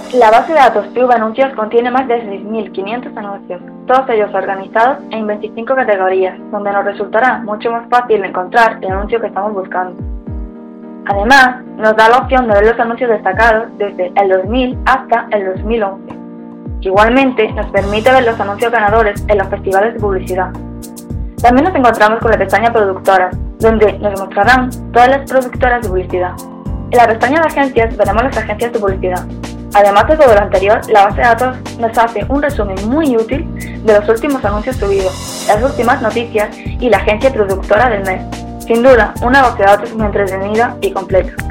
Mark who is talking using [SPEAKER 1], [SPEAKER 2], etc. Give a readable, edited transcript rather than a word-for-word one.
[SPEAKER 1] La base de datos PV Anuncios contiene más de 6.500 anuncios, todos ellos organizados en 25 categorías, donde nos resultará mucho más fácil encontrar el anuncio que estamos buscando. Además, nos da la opción de ver los anuncios destacados desde el 2000 hasta el 2011. Igualmente, nos permite ver los anuncios ganadores en los festivales de publicidad. También nos encontramos con la pestaña Productoras, donde nos mostrarán todas las productoras de publicidad. En la pestaña de Agencias veremos las agencias de publicidad. Además de todo lo anterior, la base de datos nos hace un resumen muy útil de los últimos anuncios subidos, las últimas noticias y la agencia productora del mes. Sin duda, una base de datos muy entretenida y completa.